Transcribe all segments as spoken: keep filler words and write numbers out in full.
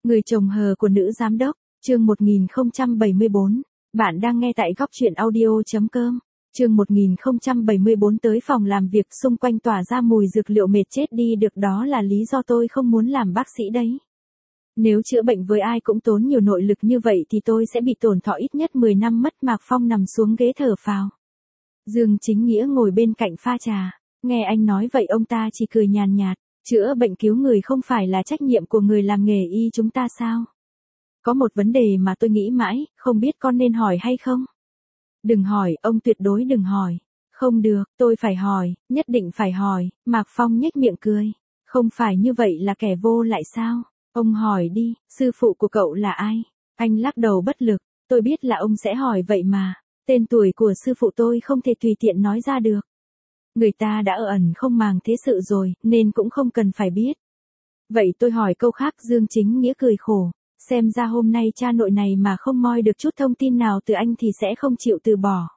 Người chồng hờ của nữ giám đốc, chương một nghìn không trăm bảy mươi bốn. Bạn đang nghe tại góc truyện audio chấm com. Chương một nghìn không trăm bảy mươi bốn. Tới phòng làm việc xung quanh tỏa ra mùi dược liệu mệt chết đi được, đó là lý do tôi không muốn làm bác sĩ đấy. Nếu chữa bệnh với ai cũng tốn nhiều nội lực như vậy thì tôi sẽ bị tổn thọ ít nhất mười năm mất. Mạc Phong nằm xuống ghế thở phào. Dương Chính Nghĩa ngồi bên cạnh pha trà. Nghe anh nói vậy ông ta chỉ cười nhàn nhạt. Chữa bệnh cứu người không phải là trách nhiệm của người làm nghề y chúng ta sao? Có một vấn đề mà tôi nghĩ mãi, không biết con nên hỏi hay không? Đừng hỏi, ông tuyệt đối đừng hỏi. Không được, tôi phải hỏi, nhất định phải hỏi. Mạc Phong nhếch miệng cười. Không phải như vậy là kẻ vô lại sao? Ông hỏi đi, sư phụ của cậu là ai? Anh lắc đầu bất lực. Tôi biết là ông sẽ hỏi vậy mà. Tên tuổi của sư phụ tôi không thể tùy tiện nói ra được. Người ta đã ở ẩn không màng thế sự rồi, nên cũng không cần phải biết. Vậy tôi hỏi câu khác. Dương Chính Nghĩa cười khổ. Xem ra hôm nay cha nội này mà không moi được chút thông tin nào từ anh thì sẽ không chịu từ bỏ.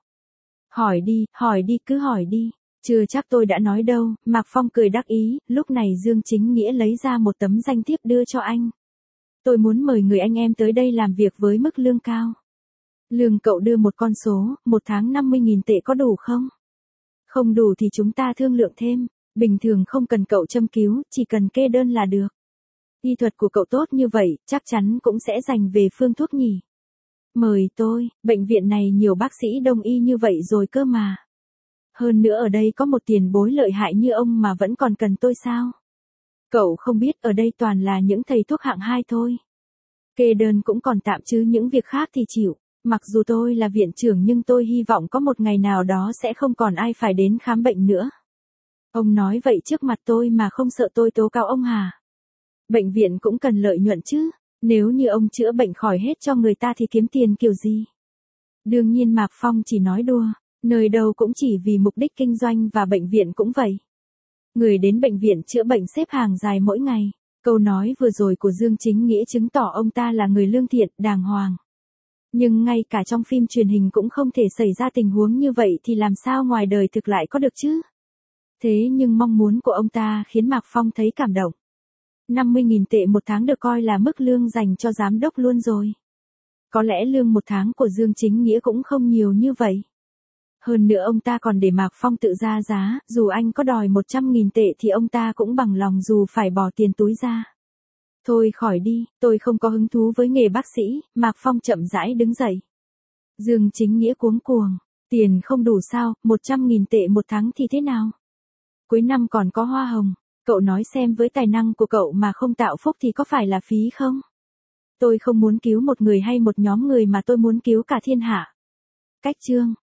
Hỏi đi, hỏi đi, cứ hỏi đi. Chưa chắc tôi đã nói đâu. Mạc Phong cười đắc ý. Lúc này Dương Chính Nghĩa lấy ra một tấm danh thiếp đưa cho anh. Tôi muốn mời người anh em tới đây làm việc với mức lương cao. Lương cậu đưa một con số, một tháng năm mươi nghìn tệ có đủ không? Không đủ thì chúng ta thương lượng thêm. Bình thường không cần cậu châm cứu, chỉ cần kê đơn là được. Y thuật của cậu tốt như vậy, chắc chắn cũng sẽ dành về phương thuốc nhỉ. Mời tôi, bệnh viện này nhiều bác sĩ đông y như vậy rồi cơ mà. Hơn nữa ở đây có một tiền bối lợi hại như ông mà vẫn còn cần tôi sao? Cậu không biết ở đây toàn là những thầy thuốc hạng hai thôi. Kê đơn cũng còn tạm chứ những việc khác thì chịu. Mặc dù tôi là viện trưởng nhưng tôi hy vọng có một ngày nào đó sẽ không còn ai phải đến khám bệnh nữa. Ông nói vậy trước mặt tôi mà không sợ tôi tố cáo ông hả? Bệnh viện cũng cần lợi nhuận chứ. Nếu như ông chữa bệnh khỏi hết cho người ta thì kiếm tiền kiểu gì? Đương nhiên Mạc Phong chỉ nói đùa. Nơi đâu cũng chỉ vì mục đích kinh doanh và bệnh viện cũng vậy. Người đến bệnh viện chữa bệnh xếp hàng dài mỗi ngày. Câu nói vừa rồi của Dương Chính Nghĩa chứng tỏ ông ta là người lương thiện, đàng hoàng. Nhưng ngay cả trong phim truyền hình cũng không thể xảy ra tình huống như vậy thì làm sao ngoài đời thực lại có được chứ? Thế nhưng mong muốn của ông ta khiến Mạc Phong thấy cảm động. năm mươi nghìn tệ một tháng được coi là mức lương dành cho giám đốc luôn rồi. Có lẽ lương một tháng của Dương Chính Nghĩa cũng không nhiều như vậy. Hơn nữa ông ta còn để Mạc Phong tự ra giá, dù anh có đòi một trăm nghìn tệ thì ông ta cũng bằng lòng dù phải bỏ tiền túi ra. Thôi khỏi đi, tôi không có hứng thú với nghề bác sĩ. Mạc Phong chậm rãi đứng dậy. Dương Chính Nghĩa cuống cuồng. Tiền không đủ sao, một trăm nghìn tệ một tháng thì thế nào? Cuối năm còn có hoa hồng. Cậu nói xem với tài năng của cậu mà không tạo phúc thì có phải là phí không? Tôi không muốn cứu một người hay một nhóm người mà tôi muốn cứu cả thiên hạ. Cách chương.